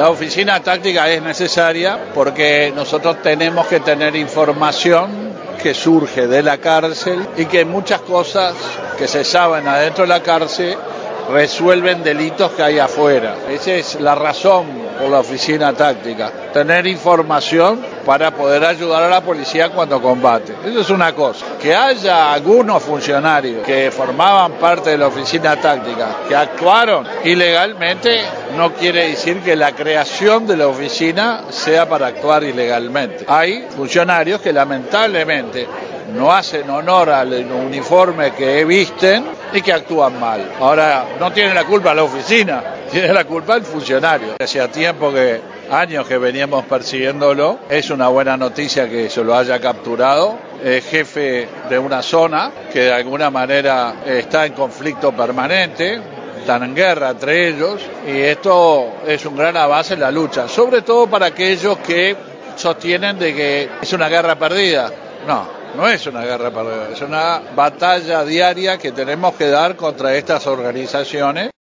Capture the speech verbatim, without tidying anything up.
La oficina táctica es necesaria porque nosotros tenemos que tener información que surge de la cárcel y que muchas cosas que se saben adentro de la cárcel resuelven delitos que hay afuera. Esa es la razón por la oficina táctica, tener información para poder ayudar a la policía cuando combate. Eso es una cosa. Que haya algunos funcionarios que formaban parte de la oficina táctica, que actuaron ilegalmente, no quiere decir que la creación de la oficina sea para actuar ilegalmente. Hay funcionarios que lamentablemente no hacen honor al uniforme que visten y que actúan mal. Ahora, no tiene la culpa la oficina, tiene la culpa el funcionario. Hacía tiempo que, años que veníamos persiguiéndolo, es una buena noticia que se lo haya capturado. Es jefe de una zona que de alguna manera está en conflicto permanente, están en guerra entre ellos, y esto es un gran avance en la lucha, sobre todo para aquellos que sostienen de que es una guerra perdida. No. No es una guerra perdida, es una batalla diaria que tenemos que dar contra estas organizaciones.